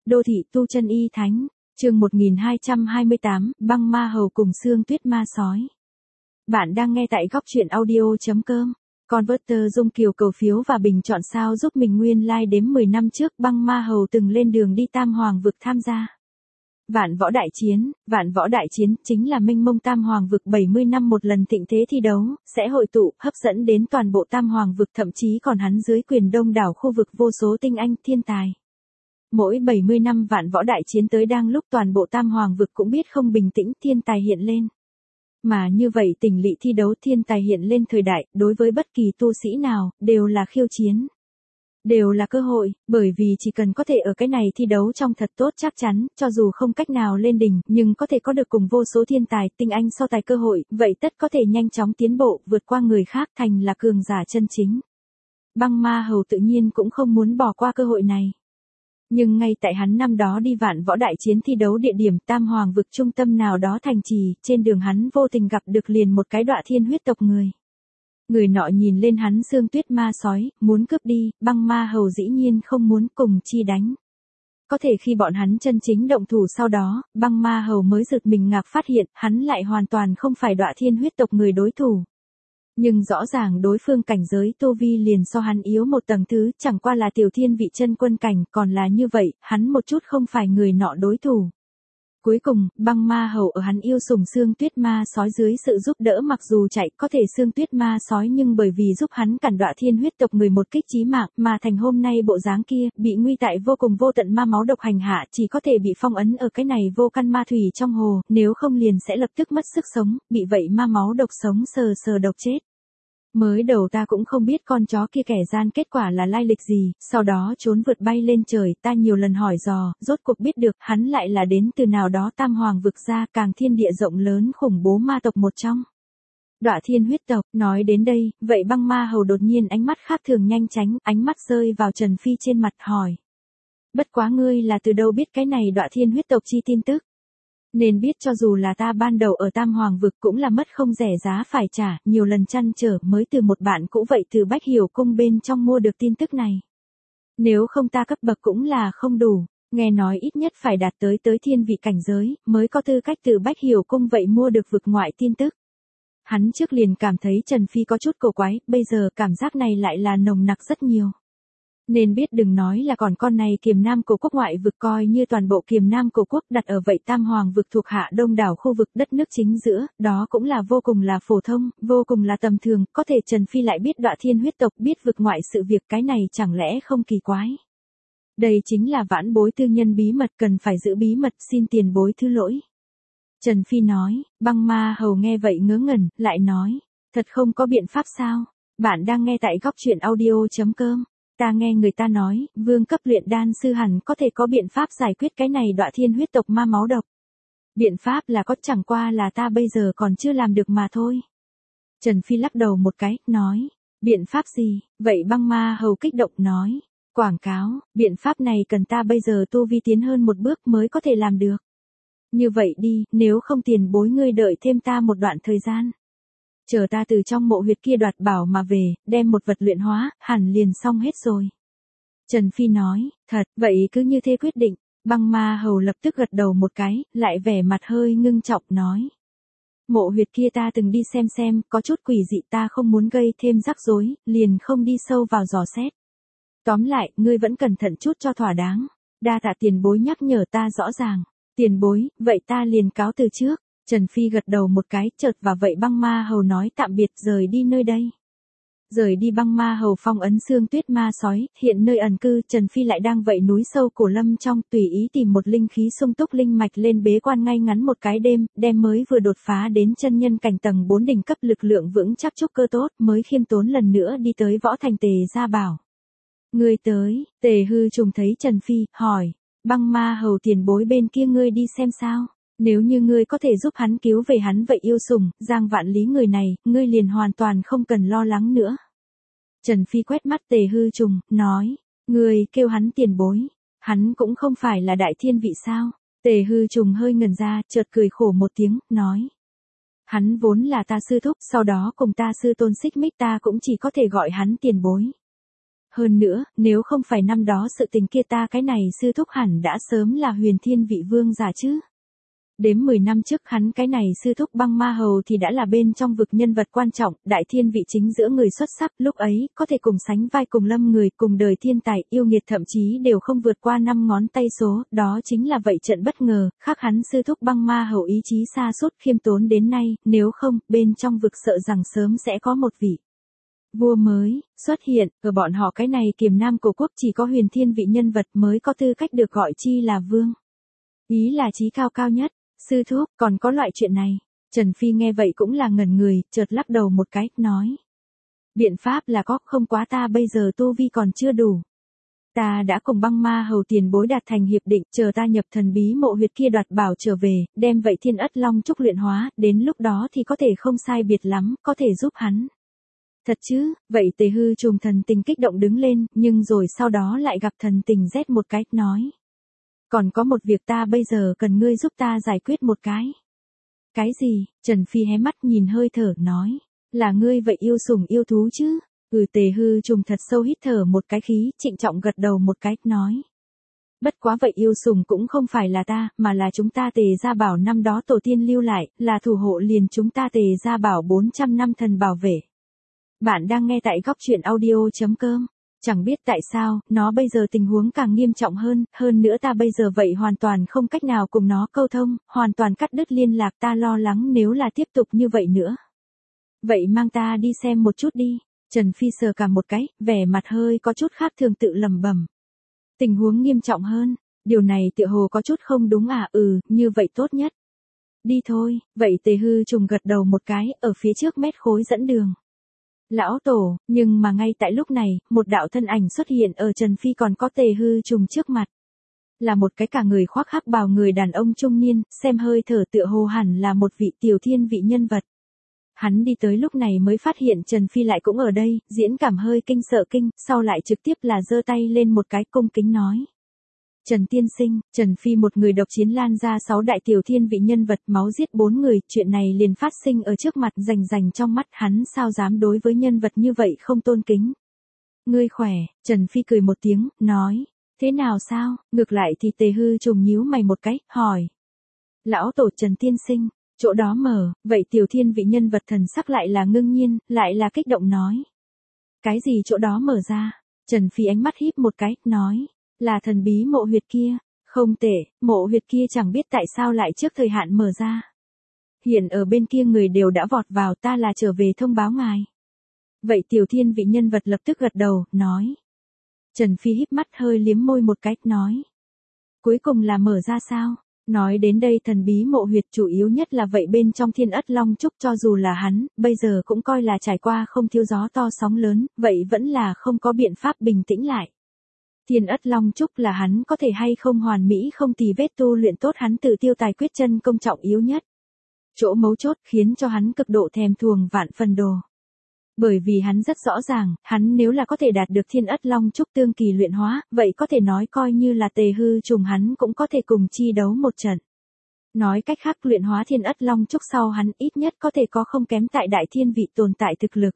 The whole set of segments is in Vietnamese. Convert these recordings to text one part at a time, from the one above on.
Đô thị tu chân y thánh, chương 1228, băng ma hầu cùng xương tuyết ma sói. Bạn đang nghe tại góc truyện audio.com. Converter Dung Kiều cầu phiếu và bình chọn sao giúp mình. Nguyên like đếm 10 năm trước băng ma hầu từng lên đường đi Tam Hoàng vực tham gia Vạn Võ Đại Chiến chính là mênh mông Tam Hoàng vực 70 năm một lần thịnh thế thi đấu, sẽ hội tụ, hấp dẫn đến toàn bộ Tam Hoàng vực, thậm chí còn hắn dưới quyền đông đảo khu vực vô số tinh anh thiên tài. Mỗi 70 năm Vạn Võ Đại Chiến tới đang lúc toàn bộ Tam Hoàng vực cũng biết không bình tĩnh, thiên tài hiện lên. Mà như vậy tình lỵ thi đấu thiên tài hiện lên thời đại, đối với bất kỳ tu sĩ nào, đều là khiêu chiến. Đều là cơ hội, bởi vì chỉ cần có thể ở cái này thi đấu trong thật tốt, chắc chắn, cho dù không cách nào lên đỉnh, nhưng có thể có được cùng vô số thiên tài, tinh anh so tài cơ hội, vậy tất có thể nhanh chóng tiến bộ, vượt qua người khác, thành là cường giả chân chính. Băng ma hầu tự nhiên cũng không muốn bỏ qua cơ hội này. Nhưng ngay tại hắn năm đó đi Vạn Võ Đại Chiến thi đấu địa điểm Tam Hoàng vực trung tâm nào đó thành trì, trên đường hắn vô tình gặp được liền một cái Đọa Thiên huyết tộc người. Người nọ nhìn lên hắn xương tuyết ma sói, muốn cướp đi, băng ma hầu dĩ nhiên không muốn cùng chi đánh. Có thể khi bọn hắn chân chính động thủ sau đó, băng ma hầu mới giật mình ngạc phát hiện, hắn lại hoàn toàn không phải Đọa Thiên huyết tộc người đối thủ. Nhưng rõ ràng đối phương cảnh giới tu vi liền so hắn yếu một tầng thứ, chẳng qua là tiểu thiên vị chân quân cảnh, còn là như vậy, hắn một chút không phải người nọ đối thủ. Cuối cùng, băng ma hầu ở hắn yêu sủng xương tuyết ma sói dưới sự giúp đỡ, mặc dù chạy có thể xương tuyết ma sói, nhưng bởi vì giúp hắn cản Đọa Thiên huyết tộc người một kích chí mạng, mà thành hôm nay bộ dáng kia, bị nguy tại vô cùng vô tận ma máu độc hành hạ, chỉ có thể bị phong ấn ở cái này vô căn ma thủy trong hồ, nếu không liền sẽ lập tức mất sức sống, bị vậy ma máu độc sống sờ độc chết. Mới đầu ta cũng không biết con chó kia kẻ gian kết quả là lai lịch gì, sau đó trốn vượt bay lên trời, ta nhiều lần hỏi dò, rốt cuộc biết được hắn lại là đến từ nào đó Tam Hoàng vực ra, càng thiên địa rộng lớn khủng bố ma tộc một trong. Đọa Thiên huyết tộc. Nói đến đây, vậy băng ma hầu đột nhiên ánh mắt khác thường nhanh tránh, ánh mắt rơi vào Trần Phi trên mặt hỏi. Bất quá ngươi là từ đâu biết cái này Đọa Thiên huyết tộc chi tin tức? Nên biết cho dù là ta ban đầu ở Tam Hoàng vực cũng là mất không rẻ giá phải trả, nhiều lần trăn trở mới từ một bạn cũ vậy từ Bách Hiểu cung bên trong mua được tin tức này. Nếu không ta cấp bậc cũng là không đủ, nghe nói ít nhất phải đạt tới thiên vị cảnh giới, mới có tư cách từ Bách Hiểu cung vậy mua được vực ngoại tin tức. Hắn trước liền cảm thấy Trần Phi có chút cổ quái, bây giờ cảm giác này lại là nồng nặc rất nhiều. Nên biết đừng nói là còn con này Kiềm Nam Cổ quốc ngoại vực, coi như toàn bộ Kiềm Nam Cổ quốc đặt ở vậy Tam Hoàng vực thuộc hạ đông đảo khu vực đất nước chính giữa, đó cũng là vô cùng là phổ thông, vô cùng là tầm thường, có thể Trần Phi lại biết Đọa Thiên huyết tộc, biết vực ngoại sự việc, cái này chẳng lẽ không kỳ quái. Đây chính là vãn bối tư nhân bí mật, cần phải giữ bí mật, xin tiền bối thứ lỗi. Trần Phi nói, băng ma hầu nghe vậy ngớ ngẩn, lại nói, thật không có biện pháp sao? Bạn đang nghe tại góc truyện audio.com. Ta nghe người ta nói, vương cấp luyện đan sư hẳn có thể có biện pháp giải quyết cái này Đọa Thiên huyết tộc ma máu độc. Biện pháp là có, chẳng qua là ta bây giờ còn chưa làm được mà thôi. Trần Phi lắc đầu một cái, nói, biện pháp gì? Vậy băng ma hầu kích động nói, quảng cáo, biện pháp này cần ta bây giờ tu vi tiến hơn một bước mới có thể làm được. Như vậy đi, nếu không tiền bối ngươi đợi thêm ta một đoạn thời gian. Chờ ta từ trong mộ huyệt kia đoạt bảo mà về, đem một vật luyện hóa, hẳn liền xong hết rồi. Trần Phi nói, thật, vậy cứ như thế quyết định. Băng ma hầu lập tức gật đầu một cái, lại vẻ mặt hơi ngưng trọng nói. Mộ huyệt kia ta từng đi xem, có chút quỷ dị, ta không muốn gây thêm rắc rối, liền không đi sâu vào dò xét. Tóm lại, ngươi vẫn cẩn thận chút cho thỏa đáng. Đa tạ tiền bối nhắc nhở ta rõ ràng. Tiền bối, vậy ta liền cáo từ trước. Trần Phi gật đầu một cái, chợt và vậy băng ma hầu nói tạm biệt, rời đi nơi đây. Rời đi băng ma hầu phong ấn xương tuyết ma sói, hiện nơi ẩn cư, Trần Phi lại đang vậy núi sâu cổ lâm trong, tùy ý tìm một linh khí sung túc linh mạch lên bế quan ngay ngắn một cái đêm, đem mới vừa đột phá đến chân nhân cảnh tầng 4 đỉnh cấp lực lượng vững chắc trúc cơ tốt, mới khiêm tốn lần nữa đi tới võ thành Tề Gia bảo. Ngươi tới, Tề Hư Trùng thấy Trần Phi, hỏi, băng ma hầu tiền bối bên kia ngươi đi xem sao? Nếu như ngươi có thể giúp hắn cứu về hắn vậy yêu sủng, Giang Vạn Lý người này, ngươi liền hoàn toàn không cần lo lắng nữa. Trần Phi quét mắt Tề Hư Trùng, nói, ngươi kêu hắn tiền bối, hắn cũng không phải là đại thiên vị sao? Tề Hư Trùng hơi ngẩn ra, chợt cười khổ một tiếng, nói. Hắn vốn là ta sư thúc, sau đó cùng ta sư tôn xích mích, ta cũng chỉ có thể gọi hắn tiền bối. Hơn nữa, nếu không phải năm đó sự tình kia ta cái này sư thúc hẳn đã sớm là huyền thiên vị vương giả chứ. Đếm 10 năm trước hắn cái này sư thúc Băng Ma Hầu thì đã là bên trong vực nhân vật quan trọng, đại thiên vị chính giữa người xuất sắc, lúc ấy, có thể cùng sánh vai cùng lâm người, cùng đời thiên tài, yêu nghiệt thậm chí đều không vượt qua 5 ngón tay số, đó chính là vậy trận bất ngờ, khác hắn sư thúc Băng Ma Hầu ý chí xa suốt khiêm tốn đến nay, nếu không, bên trong vực sợ rằng sớm sẽ có một vị vua mới xuất hiện, ở bọn họ cái này Kiềm Nam Cổ Quốc chỉ có huyền thiên vị nhân vật mới có tư cách được gọi chi là vương. Ý là chí cao cao nhất. Sư thúc, còn có loại chuyện này. Trần Phi nghe vậy cũng là ngẩn người, chợt lắc đầu một cái, nói. Biện pháp là có, không quá ta bây giờ tu vi còn chưa đủ. Ta đã cùng Băng Ma Hầu tiền bối đạt thành hiệp định, chờ ta nhập thần bí mộ huyệt kia đoạt bảo trở về, đem vậy thiên ất long trúc luyện hóa, đến lúc đó thì có thể không sai biệt lắm, có thể giúp hắn. Thật chứ, vậy Tề Hư Trùng thần tình kích động đứng lên, nhưng rồi sau đó lại gặp thần tình rét một cái, nói. Còn có một việc ta bây giờ cần ngươi giúp ta giải quyết một cái. Cái gì? Trần Phi hé mắt nhìn hơi thở, nói. Là ngươi vậy yêu sủng yêu thú chứ? Tề Hư Trùng thật sâu hít thở một cái khí, trịnh trọng gật đầu một cái, nói. Bất quá vậy yêu sủng cũng không phải là ta, mà là chúng ta Tề Gia Bảo năm đó tổ tiên lưu lại, là thủ hộ liền chúng ta Tề Gia Bảo 400 năm thần bảo vệ. Bạn đang nghe tại góc truyện audio.com. Chẳng biết tại sao, nó bây giờ tình huống càng nghiêm trọng hơn nữa ta bây giờ vậy hoàn toàn không cách nào cùng nó câu thông, hoàn toàn cắt đứt liên lạc, ta lo lắng nếu là tiếp tục như vậy nữa. Vậy mang ta đi xem một chút đi. Trần Phi sờ cả một cái, vẻ mặt hơi có chút khác thường tự lẩm bẩm. Tình huống nghiêm trọng hơn, điều này tựa hồ có chút không đúng à, như vậy tốt nhất. Đi thôi, vậy Tề Hư Trùng gật đầu một cái, ở phía trước mét khối dẫn đường. Lão Tổ, nhưng mà ngay tại lúc này, một đạo thân ảnh xuất hiện ở Trần Phi còn có Tề Hư Trùng trước mặt. Là một cái cả người khoác hắc bào người đàn ông trung niên, xem hơi thở tựa hồ hẳn là một vị tiểu thiên vị nhân vật. Hắn đi tới lúc này mới phát hiện Trần Phi lại cũng ở đây, diễn cảm hơi kinh sợ kinh, sau lại trực tiếp là giơ tay lên một cái cung kính nói. Trần tiên sinh, Trần Phi một người độc chiến lan ra 6 đại tiểu thiên vị nhân vật, máu giết 4 người, chuyện này liền phát sinh ở trước mặt, rành trong mắt hắn, sao dám đối với nhân vật như vậy không tôn kính. Ngươi khỏe, Trần Phi cười một tiếng, nói, thế nào sao, ngược lại thì Tề Hư Trùng nhíu mày một cái, hỏi. Lão Tổ Trần tiên sinh, chỗ đó mở, vậy tiểu thiên vị nhân vật thần sắc lại là ngưng nhiên, lại là kích động nói. Cái gì chỗ đó mở ra? Trần Phi ánh mắt híp một cái, nói. Là thần bí mộ huyệt kia, không tệ, mộ huyệt kia chẳng biết tại sao lại trước thời hạn mở ra. Hiện ở bên kia người đều đã vọt vào, ta là trở về thông báo ngài. Vậy tiểu thiên vị nhân vật lập tức gật đầu, nói. Trần Phi híp mắt hơi liếm môi một cái, nói. Cuối cùng là mở ra sao? Nói đến đây thần bí mộ huyệt chủ yếu nhất là vậy bên trong thiên ất long trúc, cho dù là hắn, bây giờ cũng coi là trải qua không thiếu gió to sóng lớn, vậy vẫn là không có biện pháp bình tĩnh lại. Thiên ất long trúc là hắn có thể hay không hoàn mỹ không tì vết tu luyện tốt hắn tự tiêu tài quyết chân công trọng yếu nhất. Chỗ mấu chốt khiến cho hắn cực độ thèm thuồng vạn phần đồ. Bởi vì hắn rất rõ ràng, hắn nếu là có thể đạt được thiên ất long trúc tương kỳ luyện hóa, vậy có thể nói coi như là Tề Hư Trùng hắn cũng có thể cùng chi đấu một trận. Nói cách khác luyện hóa thiên ất long trúc sau hắn ít nhất có thể có không kém tại đại thiên vị tồn tại thực lực.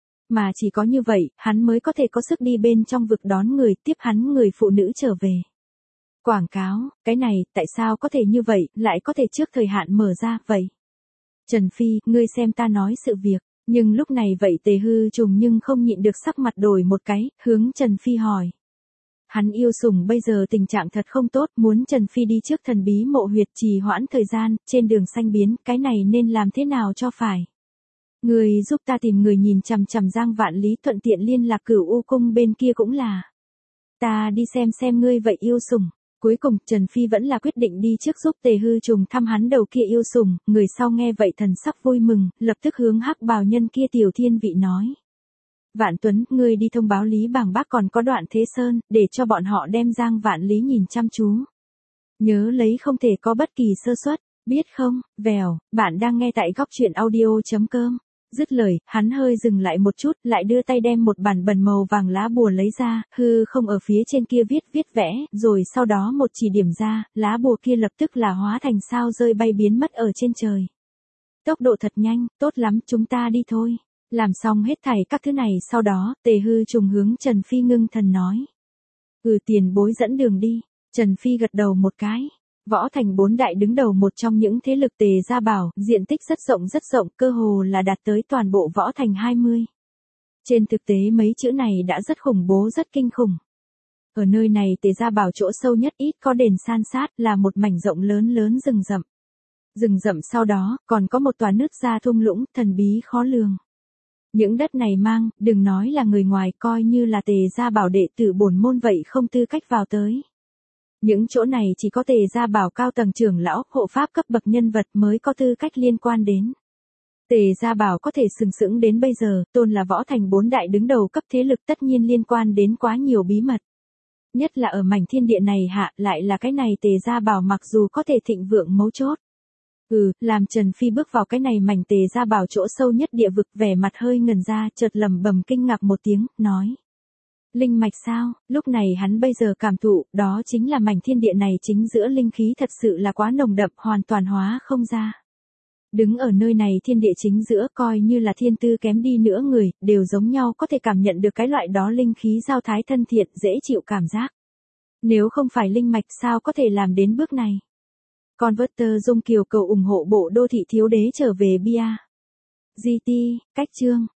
Mà chỉ có như vậy, hắn mới có thể có sức đi bên trong vực đón người, tiếp hắn người phụ nữ trở về. Quảng cáo, cái này, tại sao có thể như vậy, lại có thể trước thời hạn mở ra, vậy? Trần Phi, ngươi xem ta nói sự việc, nhưng lúc này vậy Tề Hư Trùng nhưng không nhịn được sắc mặt đổi một cái, hướng Trần Phi hỏi. Hắn yêu sủng bây giờ tình trạng thật không tốt, muốn Trần Phi đi trước thần bí mộ huyệt trì hoãn thời gian, trên đường xanh biến, cái này nên làm thế nào cho phải? Người giúp ta tìm người nhìn chằm chằm Giang Vạn Lý, thuận tiện liên lạc Cửu U cung bên kia cũng là. Ta đi xem ngươi vậy yêu sủng. Cuối cùng Trần Phi vẫn là quyết định đi trước giúp Tề Hư Trùng thăm hắn đầu kia yêu sủng, người sau nghe vậy thần sắc vui mừng, lập tức hướng hắc bào nhân kia tiểu thiên vị nói. Vạn Tuấn, ngươi đi thông báo Lý Bàng Bác còn có Đoạn Thế Sơn, để cho bọn họ đem Giang Vạn Lý nhìn chăm chú. Nhớ lấy không thể có bất kỳ sơ suất, biết không, vèo, bạn đang nghe tại góc truyện audio.com. Dứt lời, hắn hơi dừng lại một chút, lại đưa tay đem một bản bần màu vàng lá bùa lấy ra, hư không ở phía trên kia viết vẽ, rồi sau đó một chỉ điểm ra, lá bùa kia lập tức là hóa thành sao rơi bay biến mất ở trên trời. Tốc độ thật nhanh, tốt lắm, chúng ta đi thôi. Làm xong hết thảy các thứ này sau đó, Tề Hư trùng hướng Trần Phi ngưng thần nói. Tiền bối dẫn đường đi. Trần Phi gật đầu một cái. Võ Thành 4 đại đứng đầu một trong những thế lực Tề Gia Bảo, diện tích rất rộng, cơ hồ là đạt tới toàn bộ Võ Thành 20. Trên thực tế mấy chữ này đã rất khủng bố, rất kinh khủng. Ở nơi này Tề Gia Bảo chỗ sâu nhất ít có đền san sát, là một mảnh rộng lớn rừng rậm. Rừng rậm sau đó, còn có một tòa nứt ra thung lũng, thần bí khó lường. Những đất này đừng nói là người ngoài, coi như là Tề Gia Bảo đệ tử bổn môn vậy không tư cách vào tới. Những chỗ này chỉ có Tề Gia Bảo cao tầng trưởng lão, hộ pháp cấp bậc nhân vật mới có tư cách liên quan đến. Tề Gia Bảo có thể sừng sững đến bây giờ, tôn là Võ Thành 4 đại đứng đầu cấp thế lực, tất nhiên liên quan đến quá nhiều bí mật. Nhất là ở mảnh thiên địa này lại là cái này Tề Gia Bảo mặc dù có thể thịnh vượng mấu chốt. Làm Trần Phi bước vào cái này mảnh Tề Gia Bảo chỗ sâu nhất địa vực, vẻ mặt hơi ngần ra, chợt lẩm bẩm kinh ngạc một tiếng, nói. Linh mạch sao? Lúc này hắn bây giờ cảm thụ, đó chính là mảnh thiên địa này chính giữa linh khí thật sự là quá nồng đậm, hoàn toàn hóa không ra. Đứng ở nơi này thiên địa chính giữa, coi như là thiên tư kém đi nữa người, đều giống nhau có thể cảm nhận được cái loại đó linh khí giao thái thân thiện, dễ chịu cảm giác. Nếu không phải linh mạch sao có thể làm đến bước này? Converter Dung Kiều cầu ủng hộ bộ đô thị thiếu đế trở về bia. GT, cách chương.